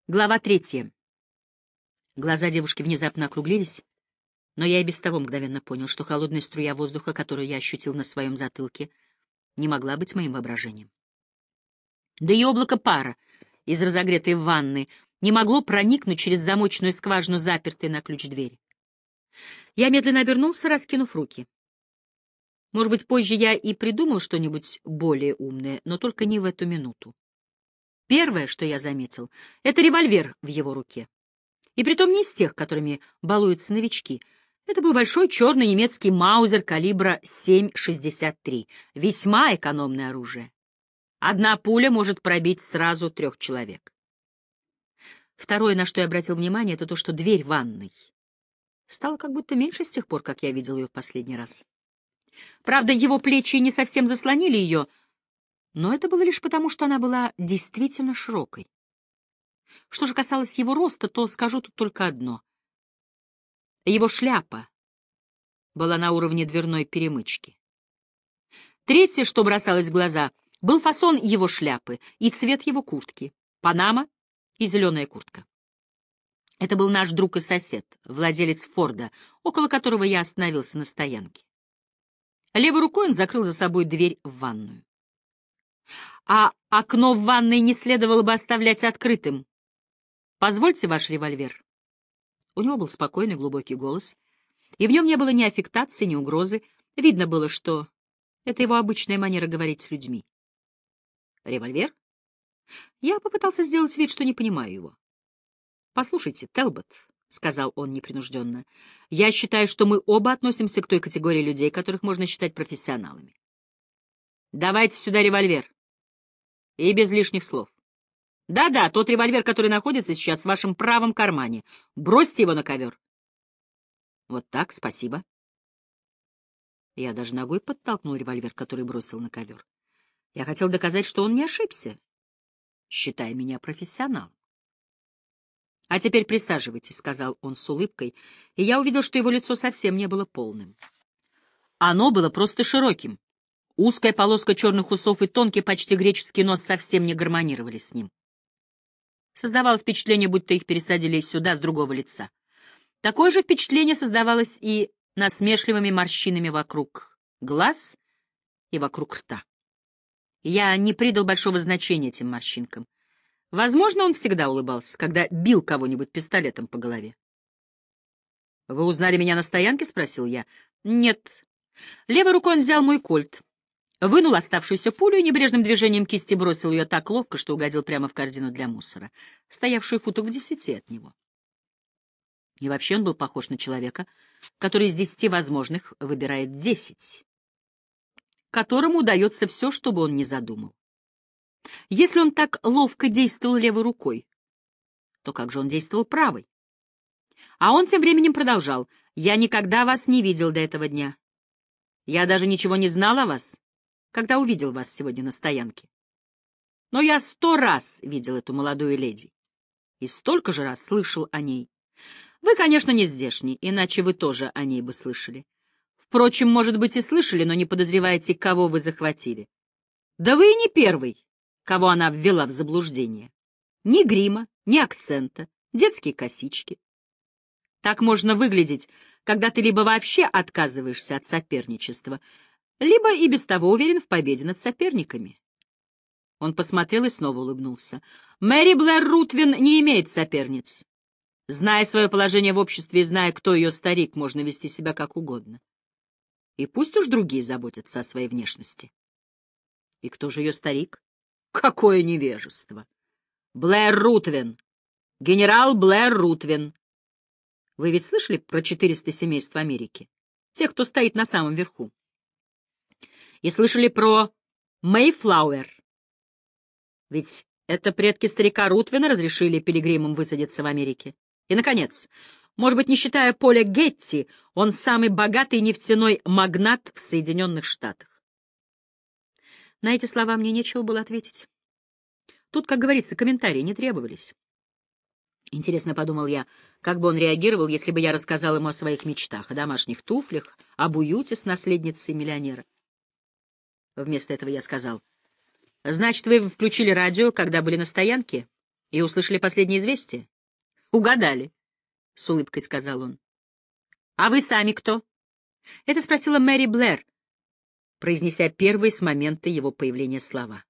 Глава 3. Глаза девушки внезапно округлились, но я и без того мгновенно понял, что холодная струя воздуха, которую я ощутил на своем затылке, не могла быть моим воображением. Да и облако пара из разогретой ванны не могло проникнуть через замочную скважину, запертой на ключ двери. Я медленно обернулся, раскинув руки. Может быть, позже я и придумал что-нибудь более умное, но только не в эту минуту. Первое, что я заметил, — это револьвер в его руке. И притом не из тех, которыми балуются новички. Это был большой черный немецкий маузер калибра 7,63, весьма экономное оружие. Одна пуля может пробить сразу 3 человек. Второе, на что я обратил внимание, это то, что дверь ванной стала как будто меньше с тех пор, как я видел ее в последний раз. Правда, его плечи не совсем заслонили ее, но это было лишь потому, что она была действительно широкой. Что же касалось его роста, то скажу тут только одно. Его шляпа была на уровне дверной перемычки. Третье, что бросалось в глаза, был фасон его шляпы и цвет его куртки — панама и зеленая куртка. Это был наш друг и сосед, владелец Форда, около которого я остановился на стоянке. Левой рукой он закрыл за собой дверь в ванную. А окно в ванной не следовало бы оставлять открытым. «Позвольте ваш револьвер». У него был спокойный глубокий голос, и в нем не было ни аффектации, ни угрозы. Видно было, что это его обычная манера говорить с людьми. «Револьвер?» Я попытался сделать вид, что не понимаю его. «Послушайте, Телбот», — сказал он непринужденно, — «я считаю, что мы оба относимся к той категории людей, которых можно считать профессионалами. Давайте сюда револьвер. И без лишних слов. Да-да, тот револьвер, который находится сейчас в вашем правом кармане. Бросьте его на ковер». «Вот так, спасибо». Я даже ногой подтолкнул револьвер, который бросил на ковер. Я хотел доказать, что он не ошибся, считая меня профессионалом. «А теперь присаживайтесь», — сказал он с улыбкой, и я увидел, что его лицо совсем не было полным. Оно было просто широким. Узкая полоска черных усов и тонкий, почти греческий нос совсем не гармонировали с ним. Создавалось впечатление, будто их пересадили сюда с другого лица. Такое же впечатление создавалось и насмешливыми морщинами вокруг глаз и вокруг рта. Я не придал большого значения этим морщинкам. Возможно, он всегда улыбался, когда бил кого-нибудь пистолетом по голове. — Вы узнали меня на стоянке? — спросил я. — Нет. Левой рукой он взял мой кольт, вынул оставшуюся пулю и небрежным движением кисти бросил ее так ловко, что угодил прямо в корзину для мусора, стоявшую футов в 10 от него. И вообще он был похож на человека, который из 10 возможных выбирает 10, которому удается все, что бы он ни задумал. Если он так ловко действовал левой рукой, то как же он действовал правой? А он тем временем продолжал. «Я никогда вас не видел до этого дня. Я даже ничего не знал о вас, когда увидел вас сегодня на стоянке. Но я 100 раз видел эту молодую леди и столько же раз слышал о ней. Вы, конечно, не здешний, иначе вы тоже о ней бы слышали. Впрочем, может быть, и слышали, но не подозреваете, кого вы захватили. Да вы и не первый, кого она ввела в заблуждение. Ни грима, ни акцента, детские косички. Так можно выглядеть, когда ты либо вообще отказываешься от соперничества, либо и без того уверен в победе над соперниками». Он посмотрел и снова улыбнулся. «Мэри Блэр Рутвин не имеет соперниц. Зная свое положение в обществе и зная, кто ее старик, можно вести себя как угодно. И пусть уж другие заботятся о своей внешности». И кто же ее старик? Какое невежество! Блэр Рутвин. Генерал Блэр Рутвин. Вы ведь слышали про 400 семейств в Америке? Тех, кто стоит на самом верху. И слышали про Мэйфлауэр? Ведь это предки старика Рутвина разрешили пилигримам высадиться в Америке. И, наконец, может быть, не считая Поля Гетти, он самый богатый нефтяной магнат в Соединенных Штатах. На эти слова мне нечего было ответить. Тут, как говорится, комментарии не требовались. Интересно, — подумал я, — как бы он реагировал, если бы я рассказал ему о своих мечтах, о домашних туфлях, об уюте с наследницей миллионера. Вместо этого я сказал: «Значит, вы включили радио, когда были на стоянке, И услышали последнее известие? Угадали, — с улыбкой сказал он. А вы сами кто? Это спросила Мэри Блэр, произнеся первые с момента его появления слова.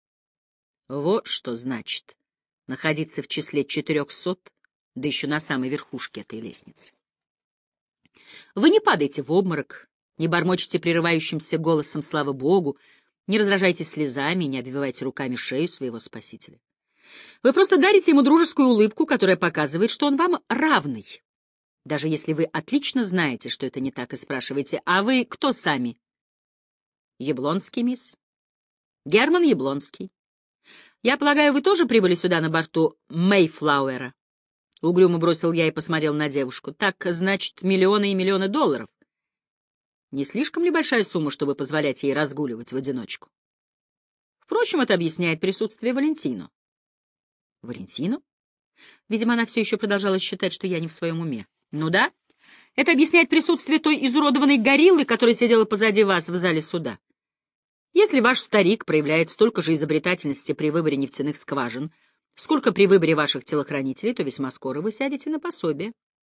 Вот что значит находиться в числе 400, да еще на самой верхушке этой лестницы. Вы не падайте в обморок, не бормочете прерывающимся голосом «Слава Богу», не раздражайтесь слезами, не обвивайте руками шею своего спасителя. Вы просто дарите ему дружескую улыбку, которая показывает, что он вам равный. Даже если вы отлично знаете, что это не так, и спрашиваете: «А вы кто сами?» «Яблонский, мисс». «Герман Яблонский. Я полагаю, вы тоже прибыли сюда на борту Мэйфлауэра?» Угрюмо бросил я и посмотрел на девушку. «Так, значит, миллионы и миллионы долларов. Не слишком ли большая сумма, чтобы позволять ей разгуливать в одиночку? Впрочем, это объясняет присутствие Валентино». «Валентино?» Видимо, она все еще продолжала считать, что я не в своем уме. «Ну да, это объясняет присутствие той изуродованной гориллы, которая сидела позади вас в зале суда. Если ваш старик проявляет столько же изобретательности при выборе нефтяных скважин, сколько при выборе ваших телохранителей, то весьма скоро вы сядете на пособие.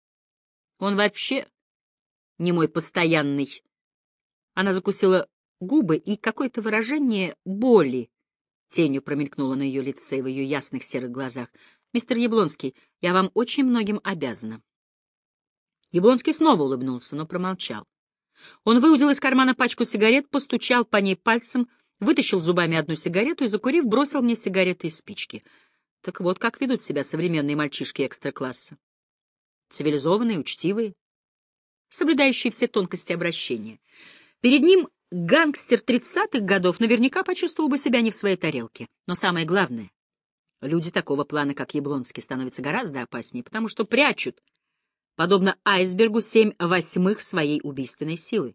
Он вообще не мой постоянный». Она закусила губы, и какое-то выражение боли тенью промелькнуло на ее лице и в ее ясных серых глазах. «Мистер Яблонский, я вам очень многим обязана». Яблонский снова улыбнулся, но промолчал. Он выудил из кармана пачку сигарет, постучал по ней пальцем, вытащил зубами одну сигарету и, закурив, бросил мне сигареты и спички. Так вот, как ведут себя современные мальчишки экстра-класса. Цивилизованные, учтивые, соблюдающие все тонкости обращения. Перед ним гангстер 30-х годов наверняка почувствовал бы себя не в своей тарелке. Но самое главное, люди такого плана, как Яблонский, становятся гораздо опаснее, потому что прячут, подобно айсбергу, 7/8 своей убийственной силы.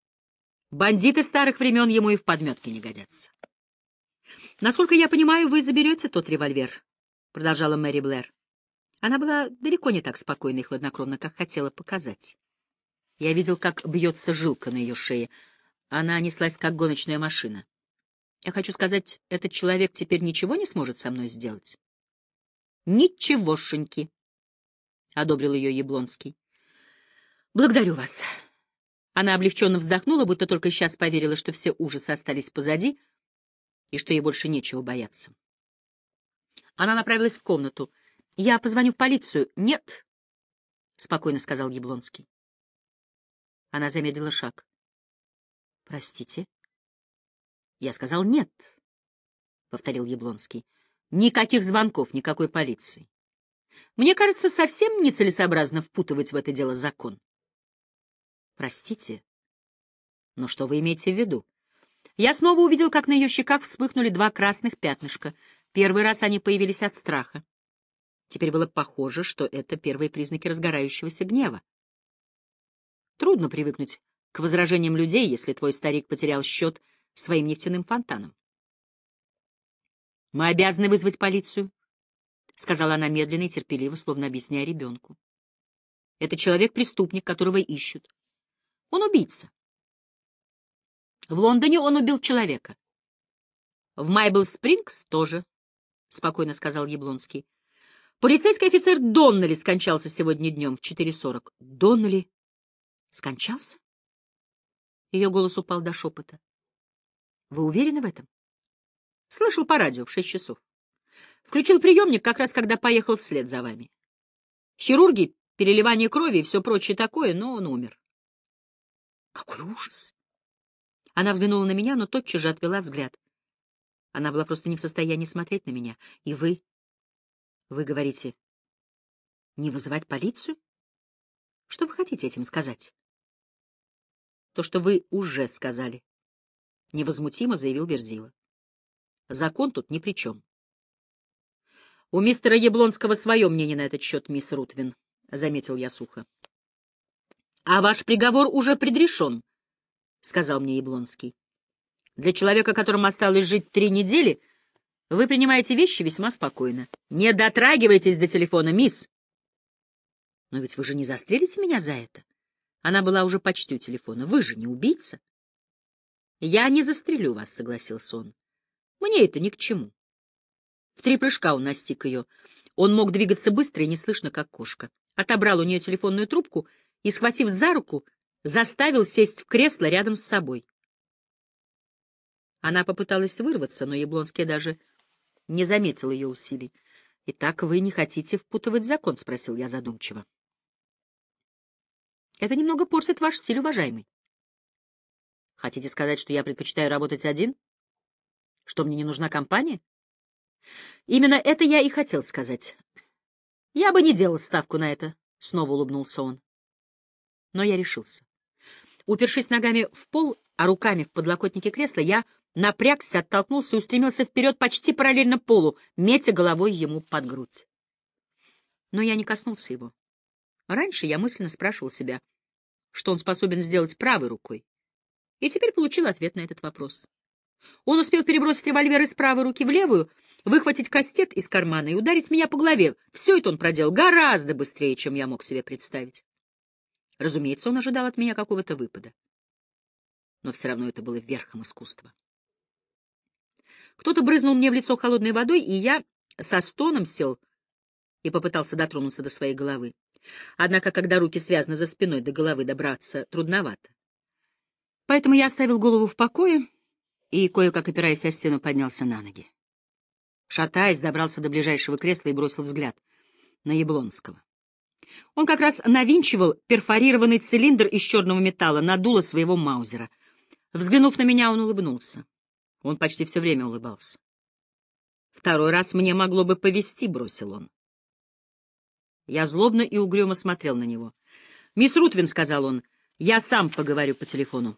Бандиты старых времен ему и в подметке не годятся. «Насколько я понимаю, вы заберете тот револьвер», — продолжала Мэри Блэр. Она была далеко не так спокойна и хладнокровна, как хотела показать. Я видел, как бьется жилка на ее шее. Она неслась, как гоночная машина. Я хочу сказать, этот человек теперь ничего не сможет со мной сделать. «Ничегошеньки», — одобрил ее Яблонский. «Благодарю вас». Она облегченно вздохнула, будто только сейчас поверила, что все ужасы остались позади и что ей больше нечего бояться. Она направилась в комнату. «Я позвоню в полицию». «Нет», — спокойно сказал Яблонский. Она замедлила шаг. «Простите?» «Я сказал нет», — повторил Яблонский. «Никаких звонков, никакой полиции. Мне кажется, совсем нецелесообразно впутывать в это дело закон». «Простите, но что вы имеете в виду?» Я снова увидел, как на ее щеках вспыхнули 2 красных пятнышка. Первый раз они появились от страха. Теперь было похоже, что это первые признаки разгорающегося гнева. Трудно привыкнуть к возражениям людей, если твой старик потерял счет своим нефтяным фонтанам. «Мы обязаны вызвать полицию», — сказала она медленно и терпеливо, словно объясняя ребенку. «Это человек-преступник, которого ищут. Он убийца. В Лондоне он убил человека. В Майбл-Спрингс тоже», — спокойно сказал Яблонский. «Полицейский офицер Доннелли скончался сегодня днем в 4:40. «Доннелли скончался?» Ее голос упал до шепота. «Вы уверены в этом?» «Слышал по радио в 6 часов. Включил приемник как раз, когда поехал вслед за вами. Хирурги, переливание крови и все прочее такое, но он умер». «Какой ужас!» Она взглянула на меня, но тотчас же отвела взгляд. Она была просто не в состоянии смотреть на меня. «И вы? Вы говорите, не вызывать полицию? Что вы хотите этим сказать?» «То, что вы уже сказали», — невозмутимо заявил Верзила. «Закон тут ни при чем». «У мистера Яблонского свое мнение на этот счет, мисс Рутвин», — заметил я сухо. «А ваш приговор уже предрешен», — сказал мне Яблонский. «Для человека, которому осталось жить 3 недели, вы принимаете вещи весьма спокойно. Не дотрагивайтесь до телефона, мисс». «Но ведь вы же не застрелите меня за это?» Она была уже почти у телефона. «Вы же не убийца?» «Я не застрелю вас», — согласился он. «Мне это ни к чему. В 3 прыжка он настиг ее. Он мог двигаться быстро и неслышно, как кошка. Отобрал у нее телефонную трубку и, схватив за руку, заставил сесть в кресло рядом с собой. Она попыталась вырваться, но Яблонский даже не заметил ее усилий. — Итак, вы не хотите впутывать закон? — спросил я задумчиво. — Это немного портит ваш стиль, уважаемый. Хотите сказать, что я предпочитаю работать один? Что мне не нужна компания? Именно это я и хотел сказать. Я бы не делал ставку на это, — снова улыбнулся он. Но я решился. Упершись ногами в пол, а руками в подлокотнике кресла, я напрягся, оттолкнулся и устремился вперед почти параллельно полу, метя головой ему под грудь. Но я не коснулся его. Раньше я мысленно спрашивал себя, что он способен сделать правой рукой, и теперь получил ответ на этот вопрос. Он успел перебросить револьвер из правой руки в левую, выхватить кастет из кармана и ударить меня по голове. Все это он проделал гораздо быстрее, чем я мог себе представить. Разумеется, он ожидал от меня какого-то выпада. Но все равно это было верхом искусства. Кто-то брызнул мне в лицо холодной водой, и я со стоном сел и попытался дотронуться до своей головы. Однако, когда руки связаны за спиной, до головы добраться трудновато. Поэтому я оставил голову в покое и, кое-как опираясь о стену, поднялся на ноги. Шатаясь, добрался до ближайшего кресла и бросил взгляд на Яблонского. Он как раз навинчивал перфорированный цилиндр из черного металла на дуло своего маузера. Взглянув на меня, он улыбнулся. Он почти все время улыбался. «Второй раз мне могло бы повезти», — бросил он. Я злобно и угрюмо смотрел на него. «Мисс Рутвин», — сказал он, — «я сам поговорю по телефону».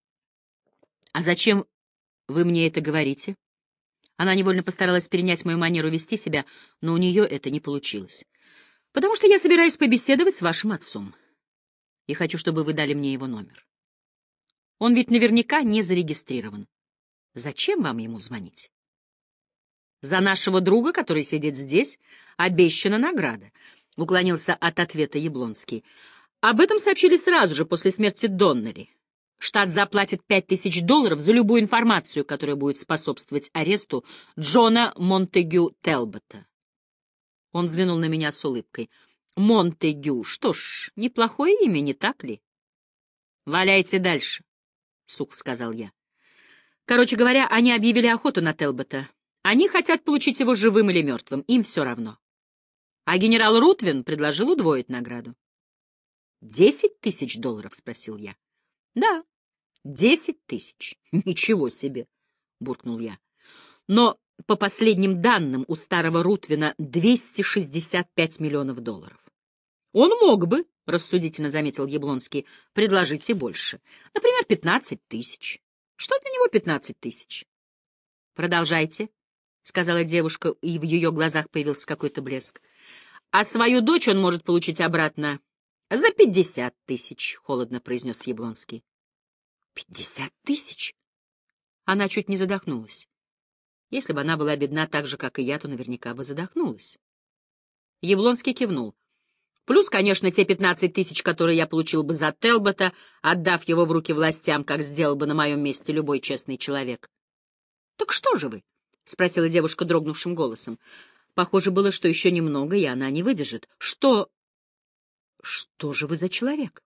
«А зачем вы мне это говорите?» Она невольно постаралась перенять мою манеру вести себя, но у нее это не получилось. «Потому что я собираюсь побеседовать с вашим отцом, и хочу, чтобы вы дали мне его номер. Он ведь наверняка не зарегистрирован. Зачем вам ему звонить?» «За нашего друга, который сидит здесь, обещана награда», — уклонился от ответа Яблонский. «Об этом сообщили сразу же после смерти Доннелли. Штат заплатит $5000 за любую информацию, которая будет способствовать аресту Джона Монтегю Телбота». Он взглянул на меня с улыбкой. «Монтегю, что ж, неплохое имя, не так ли?» «Валяйте дальше», — сухо сказал я. Короче говоря, они объявили охоту на Телбота. Они хотят получить его живым или мертвым, им все равно. А генерал Рутвин предложил удвоить награду. $10 000? — спросил я. — Да, 10 000. Ничего себе, — буркнул я. Но, по последним данным, у старого Рутвина $265 миллионов. Он мог бы, — рассудительно заметил Яблонский, — предложить и больше. Например, 15 000. Что для него 15 000? Продолжайте, — сказала девушка, и в ее глазах появился какой-то блеск. А свою дочь он может получить обратно за 50 000, — холодно произнес Яблонский. 50 000? Она чуть не задохнулась. Если бы она была бедна так же, как и я, то наверняка бы задохнулась. Яблонский кивнул. Плюс, конечно, те 15 000, которые я получил бы за Телбота, отдав его в руки властям, как сделал бы на моем месте любой честный человек. — Так что же вы? — спросила девушка дрогнувшим голосом. Похоже было, что еще немного, и она не выдержит. — Что же вы за человек?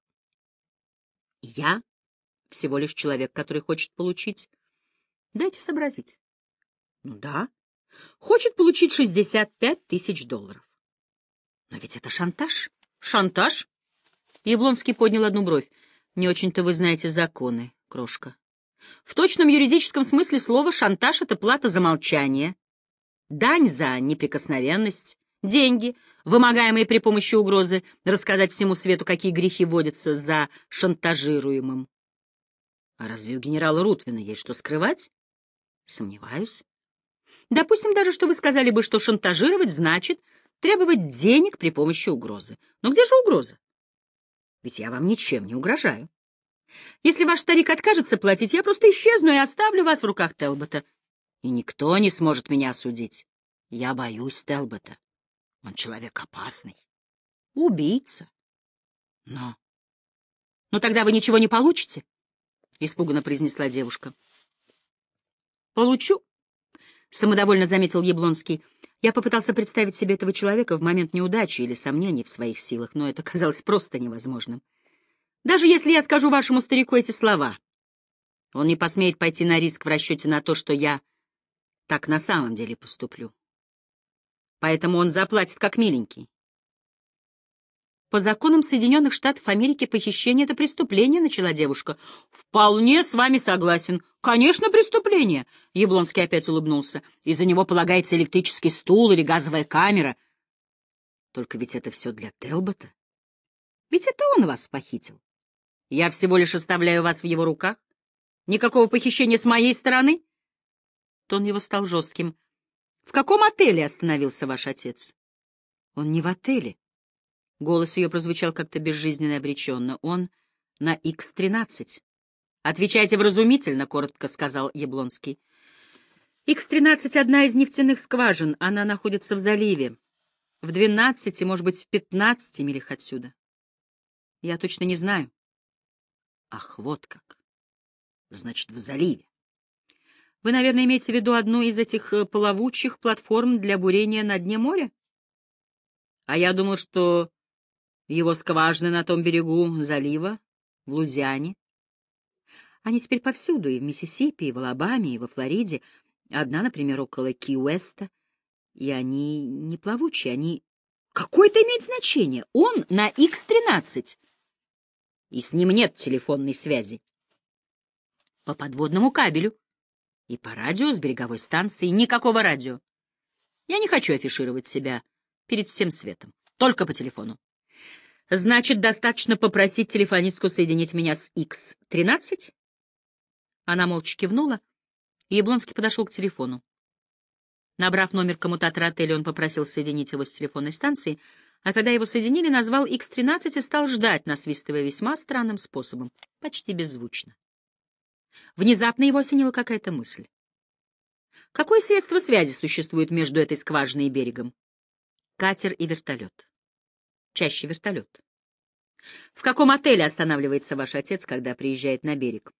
— Я всего лишь человек, который хочет получить... Дайте сообразить. — Ну да, хочет получить $65 000. Но ведь это шантаж. Шантаж? Яблонский поднял одну бровь. Не очень-то вы знаете законы, крошка. В точном юридическом смысле слова шантаж — это плата за молчание, дань за неприкосновенность, деньги, вымогаемые при помощи угрозы рассказать всему свету, какие грехи водятся за шантажируемым. А разве у генерала Рутвина есть что скрывать? Сомневаюсь. Допустим даже, что вы сказали бы, что шантажировать значит требовать денег при помощи угрозы. Но где же угроза? Ведь я вам ничем не угрожаю. Если ваш старик откажется платить, я просто исчезну и оставлю вас в руках Телбота. И никто не сможет меня осудить. Я боюсь Телбота. Он человек опасный. Убийца. Но... Но тогда вы ничего не получите, — испуганно произнесла девушка. Получу. Самодовольно заметил Яблонский. Я попытался представить себе этого человека в момент неудачи или сомнений в своих силах, но это казалось просто невозможным. Даже если я скажу вашему старику эти слова, он не посмеет пойти на риск в расчете на то, что я так на самом деле поступлю. Поэтому он заплатит как миленький. По законам Соединенных Штатов Америки похищение — это преступление, — начала девушка. — Вполне с вами согласен. Конечно, преступление. Яблонский опять улыбнулся. Из-за него полагается электрический стул или газовая камера. Только ведь это все для Телбота. Ведь это он вас похитил. Я всего лишь оставляю вас в его руках. Никакого похищения с моей стороны. Тон его стал жестким. — В каком отеле остановился ваш отец? — Он не в отеле. Голос ее прозвучал как-то безжизненно и обреченно. Он на Х-13. — Отвечайте вразумительно, — коротко сказал Яблонский. — Х-13 — одна из нефтяных скважин. Она находится в заливе. В 12, может быть, в 15 милях отсюда. Я точно не знаю. — Ах, вот как. Значит, в заливе. Вы, наверное, имеете в виду одну из этих плавучих платформ для бурения на дне моря? А я думал, что его скважины на том берегу залива, в Луизиане. Они теперь повсюду, и в Миссисипи, и в Алабаме, и во Флориде. Одна, например, около Ки-Уэста. И они не плавучие, они... Какое это имеет значение? Он на Х-13. И с ним нет телефонной связи. По подводному кабелю. И по радио с береговой станции. Никакого радио. Я не хочу афишировать себя перед всем светом. Только по телефону. Значит, достаточно попросить телефонистку соединить меня с Х-13? Она молча кивнула, и Яблонский подошел к телефону. Набрав номер коммутатора отеля, он попросил соединить его с телефонной станцией, а когда его соединили, назвал Х-13 и стал ждать, насвистывая весьма странным способом, почти беззвучно. Внезапно его осенила какая-то мысль. Какое средство связи существует между этой скважиной и берегом? Катер и вертолет. Чаще вертолет. В каком отеле останавливается ваш отец, когда приезжает на берег?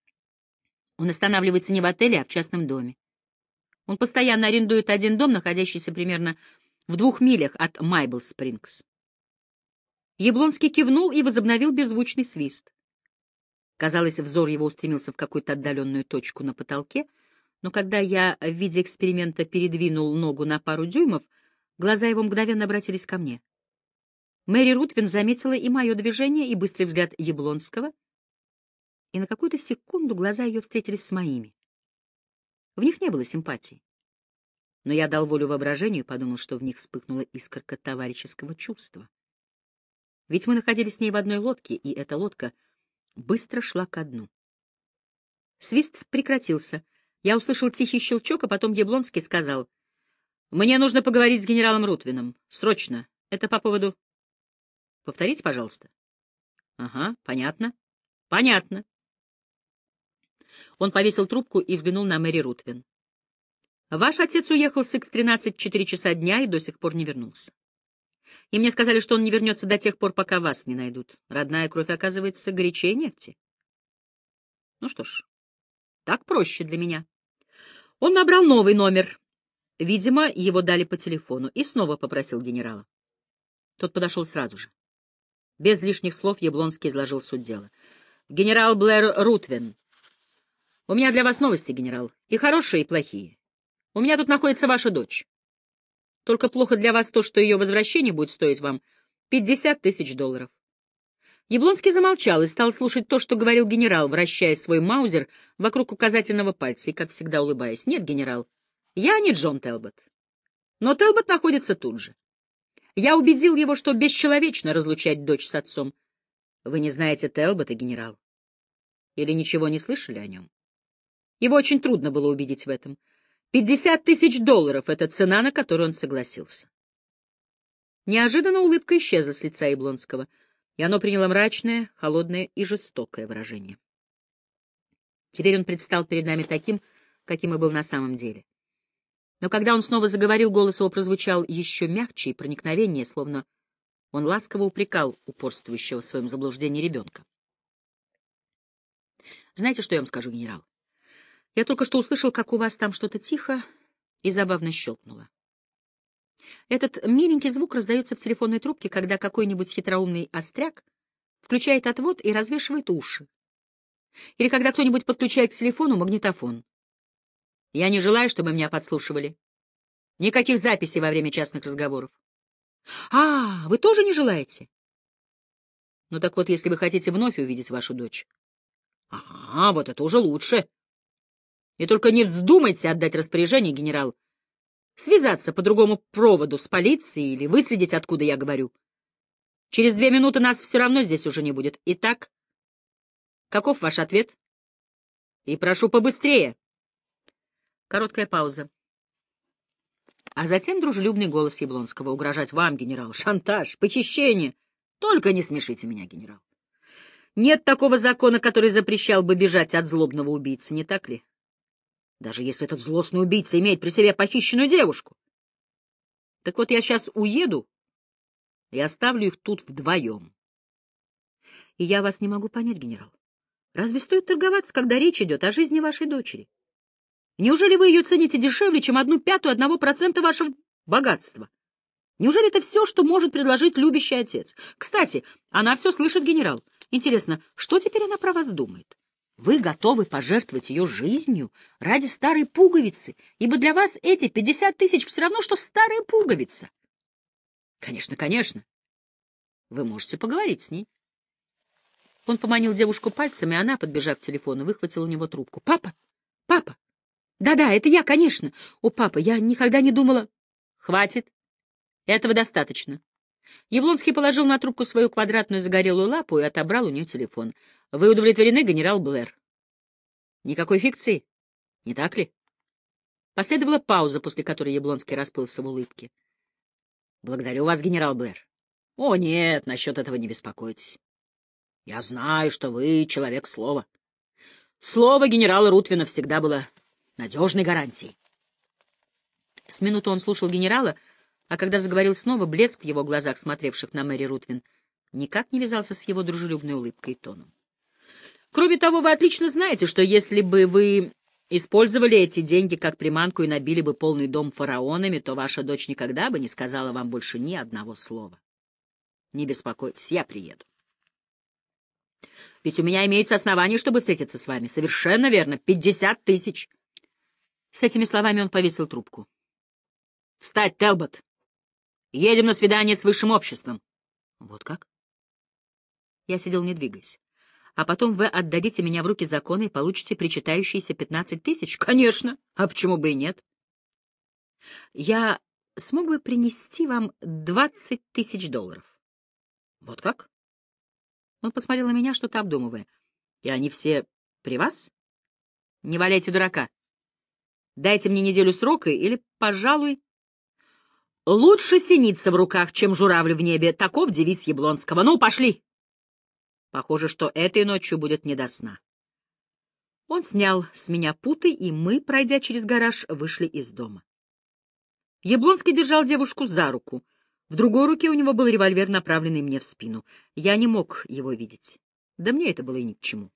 Он останавливается не в отеле, а в частном доме. Он постоянно арендует один дом, находящийся примерно в 2 милях от Майбл-Спрингс. Яблонский кивнул и возобновил беззвучный свист. Казалось, взор его устремился в какую-то отдаленную точку на потолке, но когда я в виде эксперимента передвинул ногу на пару дюймов, глаза его мгновенно обратились ко мне. Мэри Рутвин заметила и мое движение, и быстрый взгляд Яблонского, и на какую-то секунду глаза ее встретились с моими. В них не было симпатии. Но я дал волю воображению и подумал, что в них вспыхнула искорка товарищеского чувства. Ведь мы находились с ней в одной лодке, и эта лодка быстро шла ко дну. Свист прекратился. Я услышал тихий щелчок, а потом Яблонский сказал: «Мне нужно поговорить с генералом Рутвином. Срочно. Это по поводу...» «Повторите, пожалуйста». «Ага, понятно. Понятно». Он повесил трубку и взглянул на Мэри Рутвин. «Ваш отец уехал с Х-13 в 4 часа дня и до сих пор не вернулся. И мне сказали, что он не вернется до тех пор, пока вас не найдут. Родная кровь, оказывается, горячее нефти. Ну что ж, так проще для меня». Он набрал новый номер. Видимо, его дали по телефону, и снова попросил генерала. Тот подошел сразу же. Без лишних слов Яблонский изложил суть дела. «Генерал Блэр Рутвин. У меня для вас новости, генерал. И хорошие, и плохие. У меня тут находится ваша дочь. Только плохо для вас то, что ее возвращение будет стоить вам $50 000. Яблонский замолчал и стал слушать то, что говорил генерал, вращая свой маузер вокруг указательного пальца и, как всегда, улыбаясь. «Нет, генерал, я не Джон Телбот. Но Телбот находится тут же. Я убедил его, что бесчеловечно разлучать дочь с отцом. Вы не знаете Телбота, генерал? Или ничего не слышали о нем? Его очень трудно было убедить в этом. $50 000 — это цена, на которую он согласился». Неожиданно улыбка исчезла с лица Яблонского, и оно приняло мрачное, холодное и жестокое выражение. Теперь он предстал перед нами таким, каким и был на самом деле. Но когда он снова заговорил, голос его прозвучал еще мягче и проникновеннее, словно он ласково упрекал упорствующего в своем заблуждении ребенка. «Знаете, что я вам скажу, генерал? Я только что услышал, как у вас там что-то тихо и забавно щелкнула. Этот миленький звук раздается в телефонной трубке, когда какой-нибудь хитроумный остряк включает отвод и развешивает уши. Или когда кто-нибудь подключает к телефону магнитофон. Я не желаю, чтобы меня подслушивали. Никаких записей во время частных разговоров. А, вы тоже не желаете? Ну так вот, если вы хотите вновь увидеть вашу дочь. Ага, вот это уже лучше. И только не вздумайте отдать распоряжение, генерал, связаться по другому проводу с полицией или выследить, откуда я говорю. Через 2 минуты нас все равно здесь уже не будет. Итак, каков ваш ответ? И прошу побыстрее. Короткая пауза. А затем дружелюбный голос Яблонского. Угрожать вам, генерал, шантаж, похищение. Только не смешите меня, генерал. Нет такого закона, который запрещал бы бежать от злобного убийцы, не так ли? Даже если этот злостный убийца имеет при себе похищенную девушку. Так вот, я сейчас уеду и оставлю их тут вдвоем. И я вас не могу понять, генерал. Разве стоит торговаться, когда речь идет о жизни вашей дочери? Неужели вы ее цените дешевле, чем 0,01% вашего богатства? Неужели это все, что может предложить любящий отец? Кстати, она все слышит, генерал. Интересно, что теперь она про вас думает? Вы готовы пожертвовать ее жизнью ради старой пуговицы, ибо для вас эти 50 тысяч все равно, что старая пуговица. Конечно, конечно. Вы можете поговорить с ней. Он поманил девушку пальцами, и она, подбежав к телефону, выхватила у него трубку. «Папа! Папа! Да-да, это я, конечно! О, папа, я никогда не думала...» «Хватит! Этого достаточно!» Яблонский положил на трубку свою квадратную загорелую лапу и отобрал у нее телефон. «Вы удовлетворены, генерал Блэр?» «Никакой фикции, не так ли?» Последовала пауза, после которой Яблонский расплылся в улыбке. «Благодарю вас, генерал Блэр. О, нет, насчет этого не беспокойтесь. Я знаю, что вы человек слова. Слово генерала Рутвина всегда было надежной гарантией». С минуту он слушал генерала, а когда заговорил снова, блеск в его глазах, смотревших на Мэри Рутвин, никак не вязался с его дружелюбной улыбкой и тоном. «Кроме того, вы отлично знаете, что если бы вы использовали эти деньги как приманку и набили бы полный дом фараонами, то ваша дочь никогда бы не сказала вам больше ни одного слова. Не беспокойтесь, я приеду. Ведь у меня имеются основания, чтобы встретиться с вами. Совершенно верно, 50 тысяч». С этими словами он повесил трубку. «Встать, Телбот! Едем на свидание с высшим обществом». «Вот как?» Я сидел, не двигаясь. «А потом вы отдадите меня в руки закона и получите причитающиеся 15 тысяч?» «Конечно! А почему бы и нет?» «Я смог бы принести вам 20 тысяч долларов». «Вот как?» Он посмотрел на меня, что-то обдумывая. «И они все при вас?» «Не валяйте дурака. Дайте мне неделю срока или, пожалуй, лучше синица в руках, чем журавль в небе. Таков девиз Яблонского. Ну, пошли!» Похоже, что этой ночью будет не до сна. Он снял с меня путы, и мы, пройдя через гараж, вышли из дома. Яблонский держал девушку за руку. В другой руке у него был револьвер, направленный мне в спину. Я не мог его видеть. Да мне это было и ни к чему.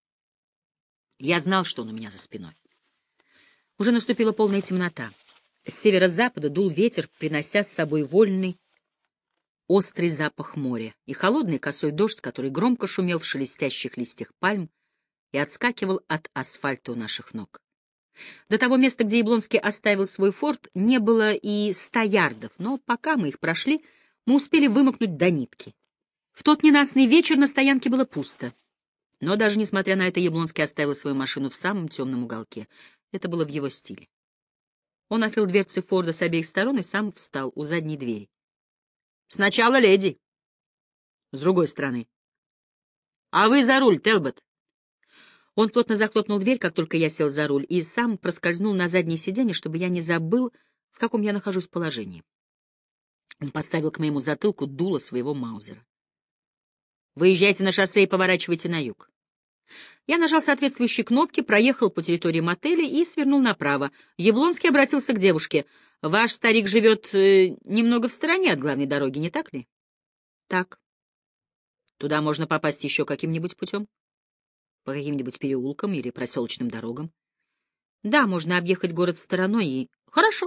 Я знал, что он у меня за спиной. Уже наступила полная темнота. С северо-запада дул ветер, принося с собой вольный, острый запах моря и холодный косой дождь, который громко шумел в шелестящих листьях пальм и отскакивал от асфальта у наших ног. До того места, где Яблонский оставил свой форт, не было и 100 ярдов, но пока мы их прошли, мы успели вымокнуть до нитки. В тот ненастный вечер на стоянке было пусто. Но даже несмотря на это, Яблонский оставил свою машину в самом темном уголке. Это было в его стиле. Он открыл дверцы Форда с обеих сторон и сам встал у задней двери. «Сначала леди. С другой стороны. А вы за руль, Телбот». Он плотно захлопнул дверь, как только я сел за руль, и сам проскользнул на заднее сиденье, чтобы я не забыл, в каком я нахожусь положении. Он поставил к моему затылку дуло своего маузера. «Выезжайте на шоссе и поворачивайте на юг». Я нажал соответствующие кнопки, проехал по территории мотеля и свернул направо. Яблонский обратился к девушке. «Ваш старик живет немного в стороне от главной дороги, не так ли?» «Так». «Туда можно попасть еще каким-нибудь путем? По каким-нибудь переулкам или проселочным дорогам?» «Да, можно объехать город стороной и Хорошо.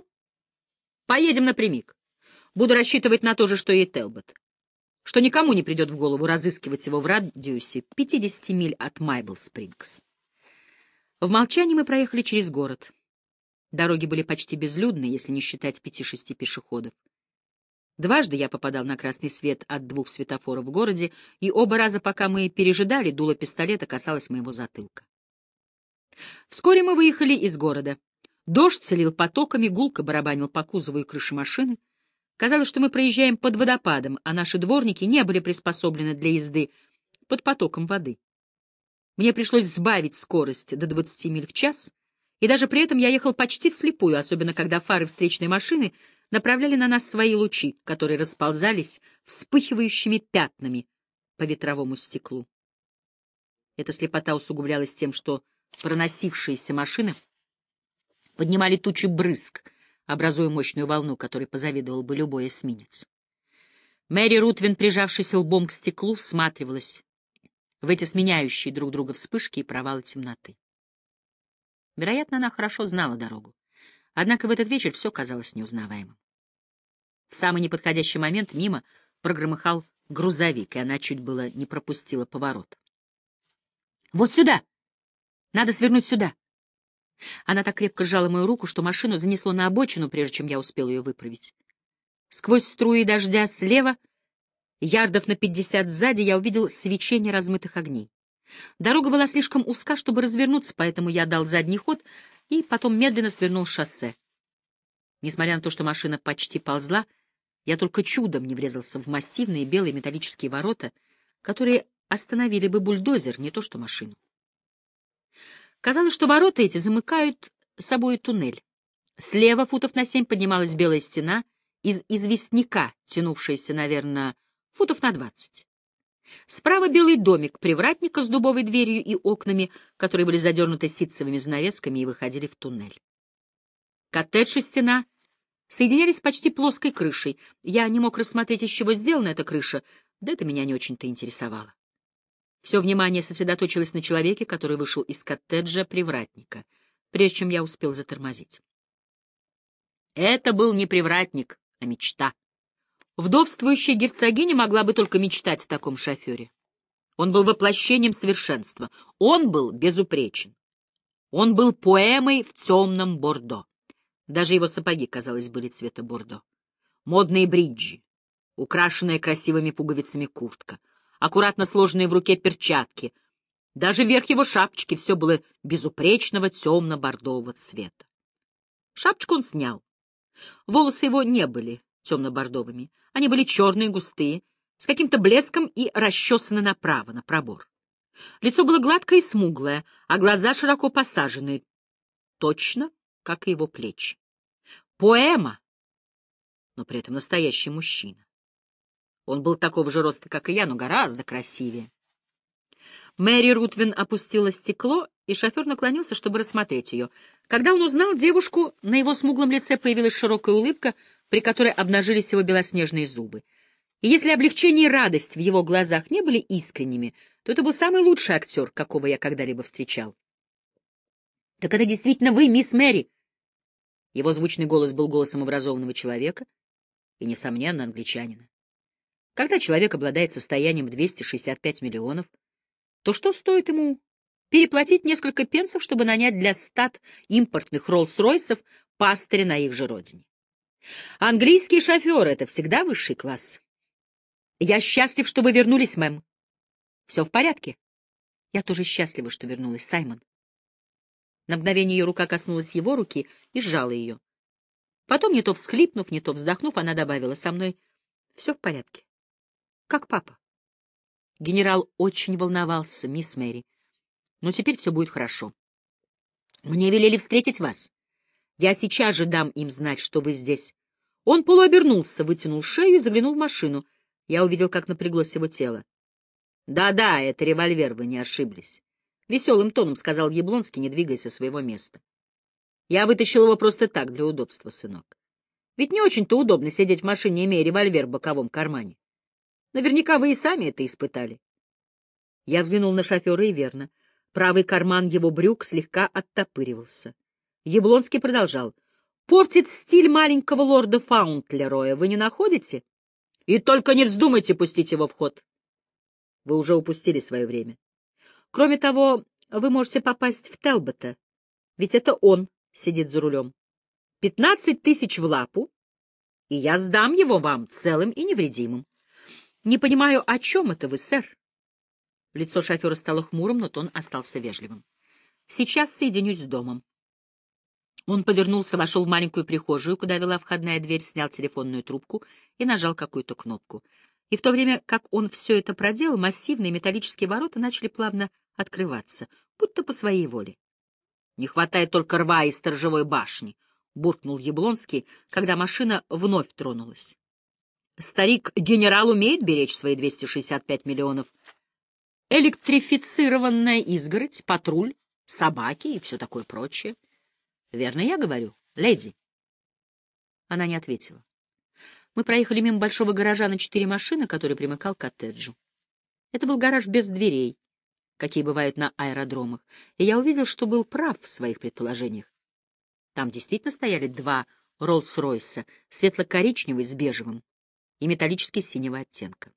Поедем напрямик. Буду рассчитывать на то же, что и Телбот. Что никому не придет в голову разыскивать его в радиусе 50 миль от Майбл-Спрингс. В молчании мы проехали через город. Дороги были почти безлюдны, если не считать 5-6 пешеходов. Дважды я попадал на красный свет от 2 светофоров в городе, и оба раза, пока мы пережидали, дуло пистолета касалось моего затылка. Вскоре мы выехали из города. Дождь целил потоками, гулко барабанил по кузову и крыше машины. Казалось, что мы проезжаем под водопадом, а наши дворники не были приспособлены для езды под потоком воды. Мне пришлось сбавить скорость до 20 миль в час, и даже при этом я ехал почти вслепую, особенно когда фары встречной машины направляли на нас свои лучи, которые расползались вспыхивающими пятнами по ветровому стеклу. Эта слепота усугублялась тем, что проносившиеся машины поднимали тучи брызг, образуя мощную волну, которой позавидовал бы любой эсминец. Мэри Рутвин, прижавшись лбом к стеклу, всматривалась в эти сменяющие друг друга вспышки и провалы темноты. Вероятно, она хорошо знала дорогу. Однако в этот вечер все казалось неузнаваемым. В самый неподходящий момент мимо прогромыхал грузовик, и она чуть было не пропустила поворот. «Вот сюда! Надо свернуть сюда!» Она так крепко сжала мою руку, что машину занесло на обочину, прежде чем я успел ее выправить. Сквозь струи дождя слева, ярдов на 50 сзади, я увидел свечение размытых огней. Дорога была слишком узка, чтобы развернуться, поэтому я дал задний ход и потом медленно свернул с шоссе. Несмотря на то, что машина почти ползла, я только чудом не врезался в массивные белые металлические ворота, которые остановили бы бульдозер, не то что машину. Казалось, что ворота эти замыкают собой туннель. Слева, футов на 7, поднималась белая стена из известняка, тянувшаяся, наверное, футов на 20. Справа белый домик привратника с дубовой дверью и окнами, которые были задернуты ситцевыми занавесками и выходили в туннель. Коттедж и стена соединялись почти плоской крышей. Я не мог рассмотреть, из чего сделана эта крыша, да это меня не очень-то интересовало. Все внимание сосредоточилось на человеке, который вышел из коттеджа привратника, прежде чем я успел затормозить. Это был не привратник, а мечта. Вдовствующая герцогиня могла бы только мечтать о таком шофере. Он был воплощением совершенства. Он был безупречен. Он был поэмой в темном бордо. Даже его сапоги, казалось, были цвета бордо. Модные бриджи, украшенная красивыми пуговицами куртка, аккуратно сложенные в руке перчатки. Даже верх его шапочки все было безупречного темно-бордового цвета. Шапочку он снял. Волосы его не были темно-бордовыми. Они были черные, густые, с каким-то блеском и расчесаны направо, на пробор. Лицо было гладкое и смуглое, а глаза широко посаженные, точно, как и его плечи. Поэма, но при этом настоящий мужчина. Он был такого же роста, как и я, но гораздо красивее. Мэри Рутвин опустила стекло, и шофер наклонился, чтобы рассмотреть ее. Когда он узнал девушку, на его смуглом лице появилась широкая улыбка, при которой обнажились его белоснежные зубы. И если облегчение и радость в его глазах не были искренними, то это был самый лучший актер, какого я когда-либо встречал. — Так это действительно вы, мисс Мэри? Его звучный голос был голосом образованного человека и, несомненно, англичанина. Когда человек обладает состоянием в 265 миллионов, то что стоит ему переплатить несколько пенсов, чтобы нанять для стад импортных Роллс-Ройсов пастыря на их же родине? Английские шоферы — это всегда высший класс. Я счастлив, что вы вернулись, мэм. Все в порядке? Я тоже счастлива, что вернулась, Саймон. На мгновение ее рука коснулась его руки и сжала ее. Потом, не то всхлипнув, не то вздохнув, она добавила: со мной все в порядке. Как папа? Генерал очень волновался, мисс Мэри. Но теперь все будет хорошо. Мне велели встретить вас. Я сейчас же дам им знать, что вы здесь. Он полуобернулся, вытянул шею и заглянул в машину. Я увидел, как напряглось его тело. Да-да, это револьвер, вы не ошиблись. Веселым тоном сказал Яблонский, не двигаясь со своего места. Я вытащил его просто так, для удобства, сынок. Ведь не очень-то удобно сидеть в машине, имея револьвер в боковом кармане. Наверняка вы и сами это испытали. Я взглянул на шофера, и верно. Правый карман его брюк слегка оттопыривался. Яблонский продолжал. Портит стиль маленького лорда Фаунтлероя, вы не находите? И только не вздумайте пустить его в ход. Вы уже упустили свое время. Кроме того, вы можете попасть в Телбота, ведь это он сидит за рулем. 15 тысяч в лапу, и я сдам его вам целым и невредимым. Не понимаю, о чем это вы, сэр? Лицо шофера стало хмурым, но тон остался вежливым. Сейчас соединюсь с домом. Он повернулся, вошел в маленькую прихожую, куда вела входная дверь, снял телефонную трубку и нажал какую-то кнопку. И в то время, как он все это проделал, массивные металлические ворота начали плавно открываться, будто по своей воле. — Не хватает только рва из сторожевой башни, — буркнул Яблонский, когда машина вновь тронулась. Старик-генерал умеет беречь свои 265 миллионов. Электрифицированная изгородь, патруль, собаки и все такое прочее. Верно я говорю, леди? Она не ответила. Мы проехали мимо большого гаража на 4 машины, который примыкал к коттеджу. Это был гараж без дверей, какие бывают на аэродромах, и я увидел, что был прав в своих предположениях. Там действительно стояли 2 Роллс-Ройса, светло-коричневый с бежевым и металлический синего оттенка.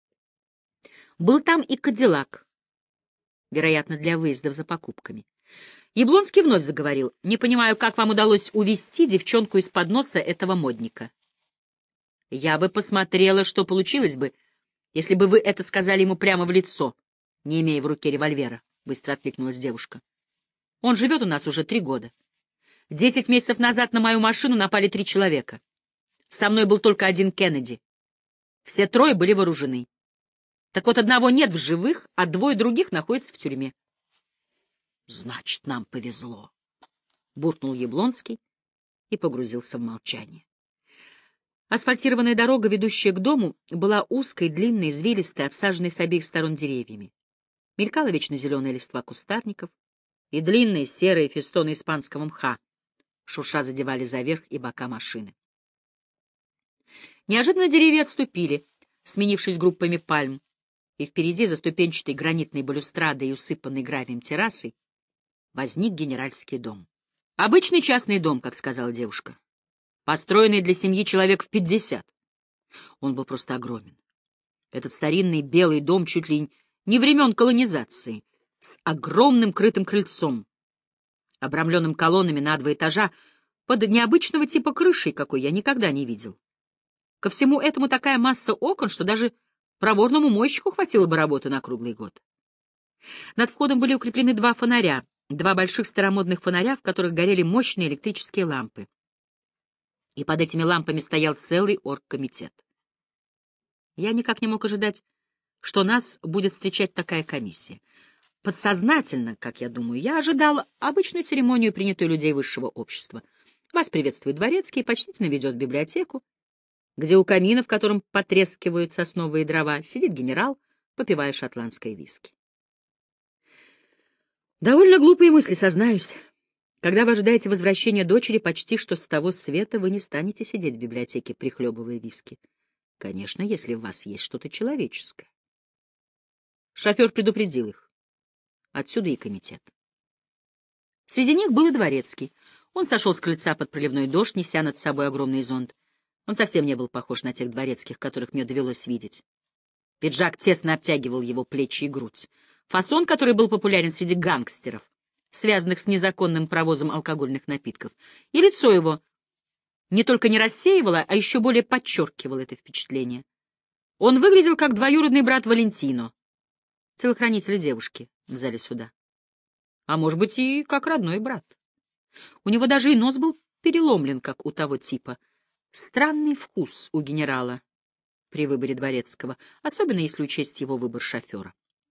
Был там и Кадиллак, вероятно, для выездов за покупками. Яблонский вновь заговорил. «Не понимаю, как вам удалось увести девчонку из-под носа этого модника. Я бы посмотрела, что получилось бы, если бы вы это сказали ему прямо в лицо, не имея в руке револьвера», — быстро откликнулась девушка. «Он живет у нас уже 3 года. 10 месяцев назад на мою машину напали 3 человека. Со мной был только один Кеннеди. Все 3 были вооружены. Так вот, одного нет в живых, а 2 других находятся в тюрьме». «Значит, нам повезло», — буркнул Яблонский и погрузился в молчание. Асфальтированная дорога, ведущая к дому, была узкой, длинной, извилистой, обсаженной с обеих сторон деревьями. Мелькала вечно зеленая листва кустарников, и длинные серые фестоны испанского мха шурша задевали за верх и бока машины. Неожиданно деревья отступили, сменившись группами пальм, и впереди, за ступенчатой гранитной балюстрадой и усыпанной гравием террасой, возник генеральский дом. Обычный частный дом, как сказала девушка, построенный для семьи человек в 50. Он был просто огромен. Этот старинный белый дом чуть ли не времен колонизации, с огромным крытым крыльцом, обрамленным колоннами на 2 этажа, под необычного типа крышей, какой я никогда не видел. Ко всему этому такая масса окон, что даже проворному мойщику хватило бы работы на круглый год. Над входом были укреплены 2 фонаря, 2 больших старомодных фонаря, в которых горели мощные электрические лампы. И под этими лампами стоял целый оргкомитет. Я никак не мог ожидать, что нас будет встречать такая комиссия. Подсознательно, как я думаю, я ожидал обычную церемонию, принятую людей высшего общества. Вас приветствует дворецкий и почтительно ведет в библиотеку, где у камина, в котором потрескивают сосновые дрова, сидит генерал, попивая шотландское виски. Довольно глупые мысли, сознаюсь. Когда вы ожидаете возвращения дочери почти что с того света, вы не станете сидеть в библиотеке, прихлебывая виски. Конечно, если в вас есть что-то человеческое. Шофер предупредил их. Отсюда и комитет. Среди них был и дворецкий. Он сошел с крыльца под проливной дождь, неся над собой огромный зонт. Он совсем не был похож на тех дворецких, которых мне довелось видеть. Пиджак тесно обтягивал его плечи и грудь. Фасон, который был популярен среди гангстеров, связанных с незаконным провозом алкогольных напитков. И лицо его не только не рассеивало, а еще более подчеркивало это впечатление. Он выглядел как двоюродный брат Валентино, телохранителя девушки в зале суда. А может быть, и как родной брат. У него даже и нос был переломлен, как у того типа. Странный вкус у генерала при выборе дворецкого, особенно если учесть его выбор шофера.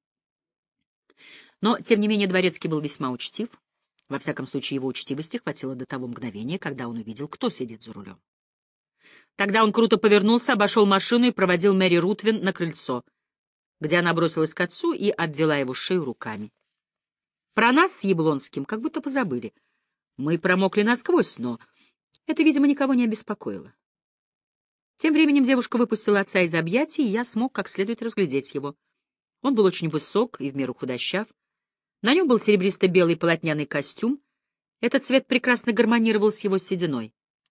Но, тем не менее, дворецкий был весьма учтив. Во всяком случае, его учтивости хватило до того мгновения, когда он увидел, кто сидит за рулем. Тогда он круто повернулся, обошел машину и проводил Мэри Рутвин на крыльцо, где она бросилась к отцу и обвела его шею руками. Про нас с Яблонским как будто позабыли. Мы промокли насквозь, но это, видимо, никого не обеспокоило. Тем временем девушка выпустила отца из объятий, и я смог как следует разглядеть его. Он был очень высок и в меру худощав. На нем был серебристо-белый полотняный костюм. Этот цвет прекрасно гармонировал с его сединой.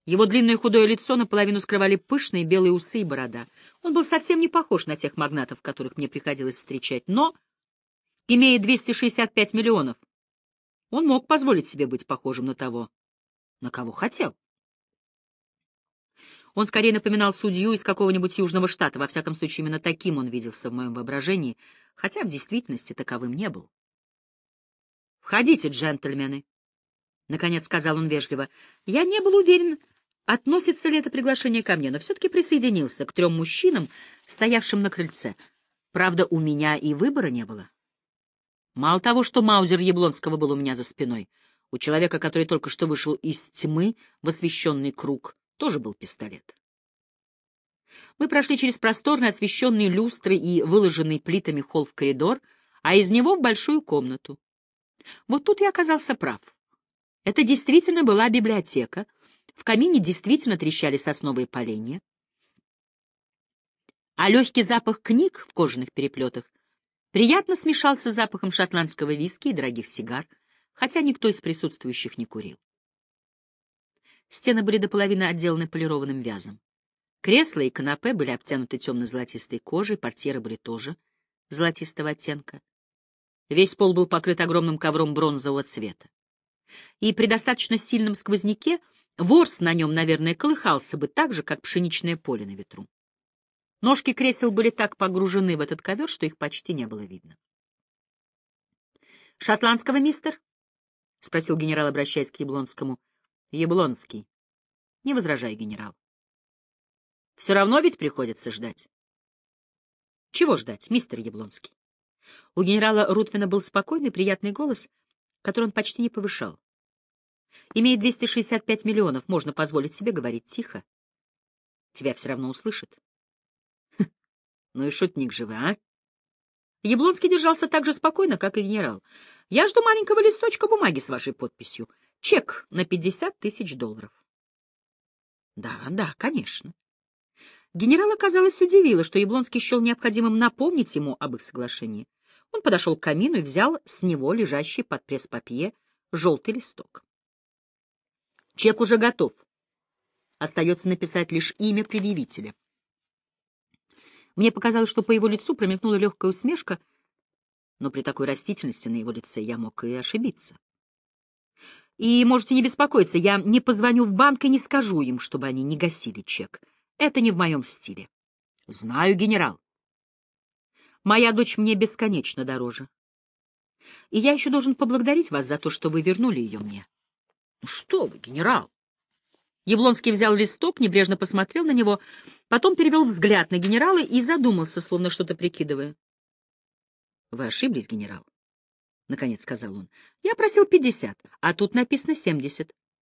Его длинное худое лицо наполовину скрывали пышные белые усы и борода. Он был совсем не похож на тех магнатов, которых мне приходилось встречать, но, имея 265 миллионов, он мог позволить себе быть похожим на того, на кого хотел. Он скорее напоминал судью из какого-нибудь южного штата, во всяком случае именно таким он виделся в моем воображении, хотя в действительности таковым не был. «Входите, джентльмены», — наконец сказал он вежливо. Я не был уверен, относится ли это приглашение ко мне, но все-таки присоединился к 3 мужчинам, стоявшим на крыльце. Правда, у меня и выбора не было. Мало того, что маузер Яблонского был у меня за спиной, у человека, который только что вышел из тьмы в освещенный круг, тоже был пистолет. Мы прошли через просторный, освещенный люстрой и выложенный плитами холл в коридор, а из него в большую комнату. Вот тут я оказался прав. Это действительно была библиотека, в камине действительно трещали сосновые поленья, а легкий запах книг в кожаных переплетах приятно смешался с запахом шотландского виски и дорогих сигар, хотя никто из присутствующих не курил. Стены были до половины отделаны полированным вязом. Кресла и канапе были обтянуты темно-золотистой кожей, портьеры были тоже золотистого оттенка. Весь пол был покрыт огромным ковром бронзового цвета. И при достаточно сильном сквозняке ворс на нем, наверное, колыхался бы так же, как пшеничное поле на ветру. Ножки кресел были так погружены в этот ковер, что их почти не было видно. «Шотландского, мистер?» — спросил генерал, обращаясь к Яблонскому. «Яблонский. Не возражай, генерал. Все равно ведь приходится ждать». «Чего ждать, мистер Яблонский?» У генерала Рутвина был спокойный, приятный голос, который он почти не повышал. «Имея 265 миллионов, можно позволить себе говорить тихо. Тебя все равно услышат». «Ну и шутник же вы, а?» Яблонский держался так же спокойно, как и генерал. «Я жду маленького листочка бумаги с вашей подписью. Чек на 50 тысяч долларов». «Да, да, конечно». Генерала, казалось, удивило, что Яблонский счел необходимым напомнить ему об их соглашении. Он подошел к камину и взял с него лежащий под пресс-папье желтый листок. «Чек уже готов. Остается написать лишь имя предъявителя». Мне показалось, что по его лицу промелькнула легкая усмешка, но при такой растительности на его лице я мог и ошибиться. «И можете не беспокоиться, я не позвоню в банк и не скажу им, чтобы они не гасили чек. Это не в моем стиле». «Знаю, генерал. Моя дочь мне бесконечно дороже. И я еще должен поблагодарить вас за то, что вы вернули ее мне». «Ну что вы, генерал!» Яблонский взял листок, небрежно посмотрел на него, потом перевел взгляд на генерала и задумался, словно что-то прикидывая. — Вы ошиблись, генерал, — наконец сказал он. — Я просил 50, а тут написано 70.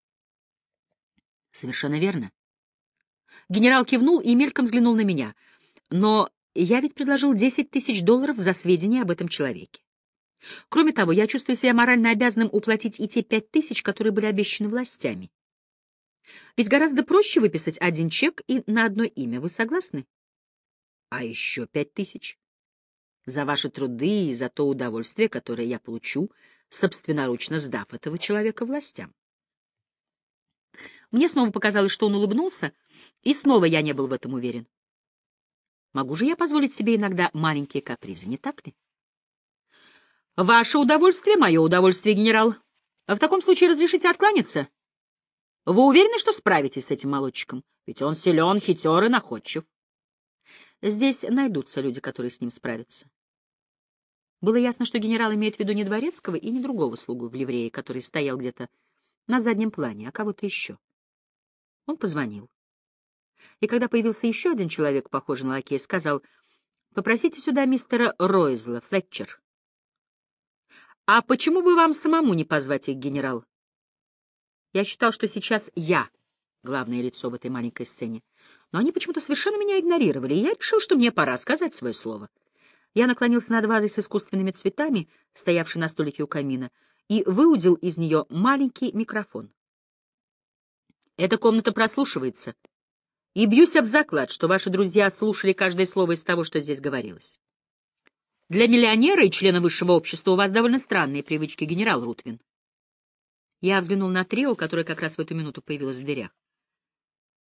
— Совершенно верно. Генерал кивнул и мельком взглянул на меня. Но я ведь предложил 10 тысяч долларов за сведения об этом человеке. Кроме того, я чувствую себя морально обязанным уплатить и те 5 тысяч, которые были обещаны властями. Ведь гораздо проще выписать один чек и на одно имя. Вы согласны? А еще 5 тысяч. За ваши труды и за то удовольствие, которое я получу, собственноручно сдав этого человека властям. Мне снова показалось, что он улыбнулся, и снова я не был в этом уверен. Могу же я позволить себе иногда маленькие капризы, не так ли? Ваше удовольствие — мое удовольствие, генерал. В таком случае разрешите откланяться? Вы уверены, что справитесь с этим молодчиком? Ведь он силен, хитер и находчив. Здесь найдутся люди, которые с ним справятся. Было ясно, что генерал имеет в виду не дворецкого и не другого слугу в ливрее, который стоял где-то на заднем плане, а кого-то еще. Он позвонил. И когда появился еще один человек, похожий на лакея, сказал: «Попросите сюда мистера Ройзла, Флетчер». «А почему бы вам самому не позвать их, генерал?» Я считал, что сейчас я главное лицо в этой маленькой сцене, но они почему-то совершенно меня игнорировали, и я решил, что мне пора сказать свое слово. Я наклонился над вазой с искусственными цветами, стоявшей на столике у камина, и выудил из нее маленький микрофон. Эта комната прослушивается, и бьюсь об заклад, что ваши друзья слушали каждое слово из того, что здесь говорилось. Для миллионера и члена высшего общества у вас довольно странные привычки, генерал Рутвин. Я взглянул на трио, которое как раз в эту минуту появилось в дверях.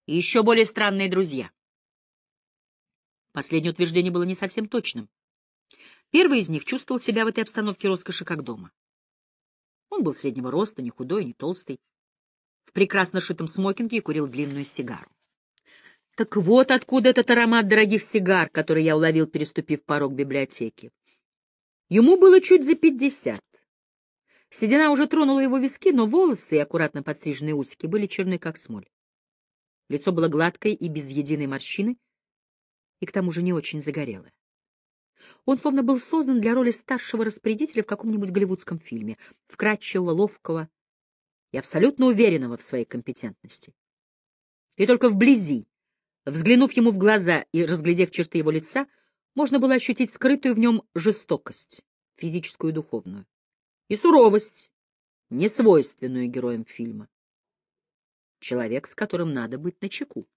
и еще более странные друзья. Последнее утверждение было не совсем точным. Первый из них чувствовал себя в этой обстановке роскоши как дома. Он был среднего роста, не худой, не толстый, в прекрасно шитом смокинге и курил длинную сигару. Так вот откуда этот аромат дорогих сигар, который я уловил, переступив порог библиотеки. Ему было чуть за 50. Седина уже тронула его виски, но волосы и аккуратно подстриженные усики были черны, как смоль. Лицо было гладкое и без единой морщины, и к тому же не очень загорелое. Он словно был создан для роли старшего распорядителя в каком-нибудь голливудском фильме, вкрадчивого, ловкого и абсолютно уверенного в своей компетентности. И только вблизи, взглянув ему в глаза и разглядев черты его лица, можно было ощутить скрытую в нем жестокость, физическую и духовную, и суровость, несвойственную героям фильма. Человек, с которым надо быть начеку.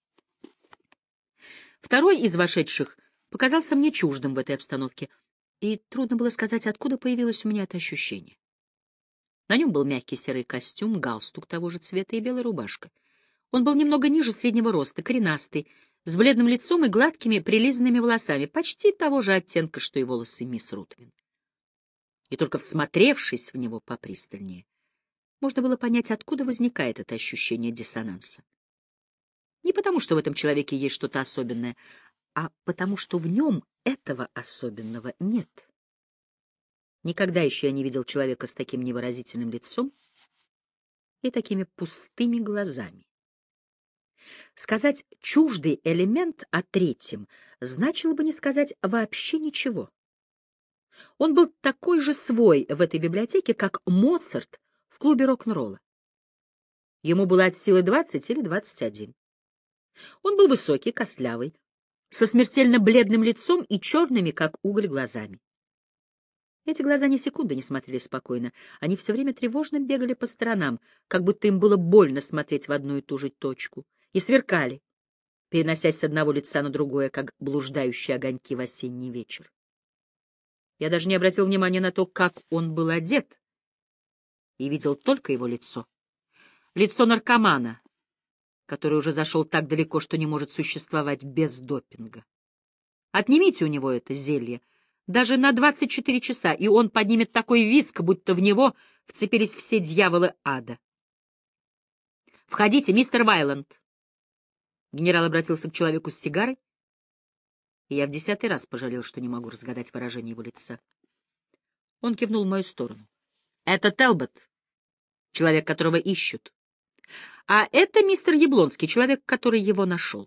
Второй из вошедших показался мне чуждым в этой обстановке, и трудно было сказать, откуда появилось у меня это ощущение. На нем был мягкий серый костюм, галстук того же цвета и белая рубашка. Он был немного ниже среднего роста, коренастый, с бледным лицом и гладкими прилизанными волосами, почти того же оттенка, что и волосы мисс Рутвин. И только всмотревшись в него попристальнее, можно было понять, откуда возникает это ощущение диссонанса. Не потому, что в этом человеке есть что-то особенное, а потому, что в нем этого особенного нет. Никогда еще я не видел человека с таким невыразительным лицом и такими пустыми глазами. Сказать «чуждый элемент» о третьем значило бы не сказать вообще ничего. Он был такой же свой в этой библиотеке, как Моцарт в клубе рок-н-ролла. Ему было от силы 20 или 21. Он был высокий, костлявый, со смертельно бледным лицом и черными, как уголь, глазами. Эти глаза ни секунды не смотрели спокойно, они все время тревожно бегали по сторонам, как будто им было больно смотреть в одну и ту же точку, и сверкали, переносясь с одного лица на другое, как блуждающие огоньки в осенний вечер. Я даже не обратил внимания на то, как он был одет, и видел только его лицо. Лицо наркомана, который уже зашел так далеко, что не может существовать без допинга. Отнимите у него это зелье, даже на 24 часа, и он поднимет такой визг, будто в него вцепились все дьяволы ада. «Входите, мистер Вайланд!» Генерал обратился к человеку с сигарой, и я в 10-й раз пожалел, что не могу разгадать выражение его лица. Он кивнул в мою сторону. «Это Телбот, человек, которого ищут. А это мистер Яблонский, человек, который его нашел».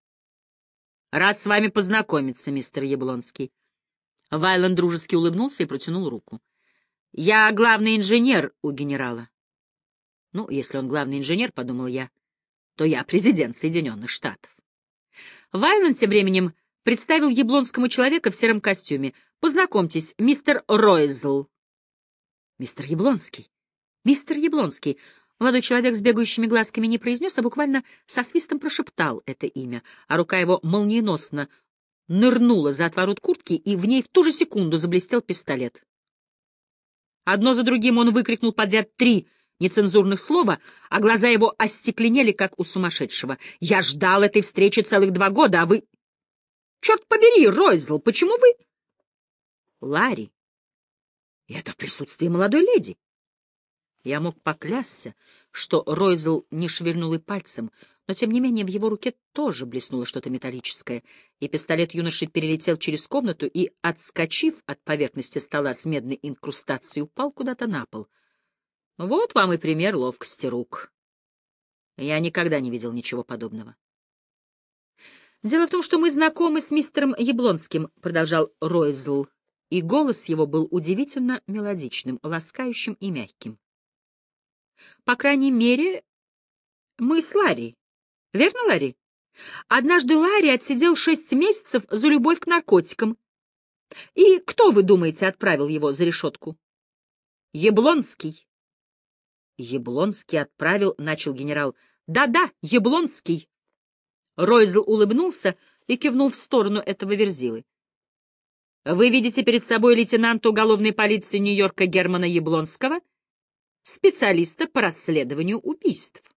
«Рад с вами познакомиться, мистер Яблонский». Вайланд дружески улыбнулся и протянул руку. «Я главный инженер у генерала». Ну, если он главный инженер, — подумал я, — то я президент Соединенных Штатов. Вайланд тем временем представил Яблонскому человека в сером костюме. «Познакомьтесь, мистер Ройзл». «Мистер Яблонский! Мистер Яблонский!» Молодой человек с бегающими глазками не произнес, а буквально со свистом прошептал это имя, а рука его молниеносно нырнула за отворот куртки, и в ней в ту же секунду заблестел пистолет. Одно за другим он выкрикнул подряд 3 нецензурных слова, а глаза его остекленели, как у сумасшедшего. «Я ждал этой встречи целых 2 года, а вы...» «Черт побери, Ройзл, почему вы...» «Ларри, это в присутствии молодой леди». Я мог поклясться, что Ройзл не шевельнул и пальцем, но, тем не менее, в его руке тоже блеснуло что-то металлическое, и пистолет юноши перелетел через комнату и, отскочив от поверхности стола с медной инкрустацией, упал куда-то на пол. Вот вам и пример ловкости рук. Я никогда не видел ничего подобного. «Дело в том, что мы знакомы с мистером Яблонским», — продолжал Ройзл, и голос его был удивительно мелодичным, ласкающим и мягким. «По крайней мере, мы с Ларри. Верно, Ларри? Однажды Ларри отсидел 6 месяцев за любовь к наркотикам. И кто, вы думаете, отправил его за решетку? Яблонский». «Яблонский отправил», — начал генерал. «Да-да, Яблонский». Ройзл улыбнулся и кивнул в сторону этого верзилы. «Вы видите перед собой лейтенанта уголовной полиции Нью-Йорка Германа Яблонского, специалиста по расследованию убийств».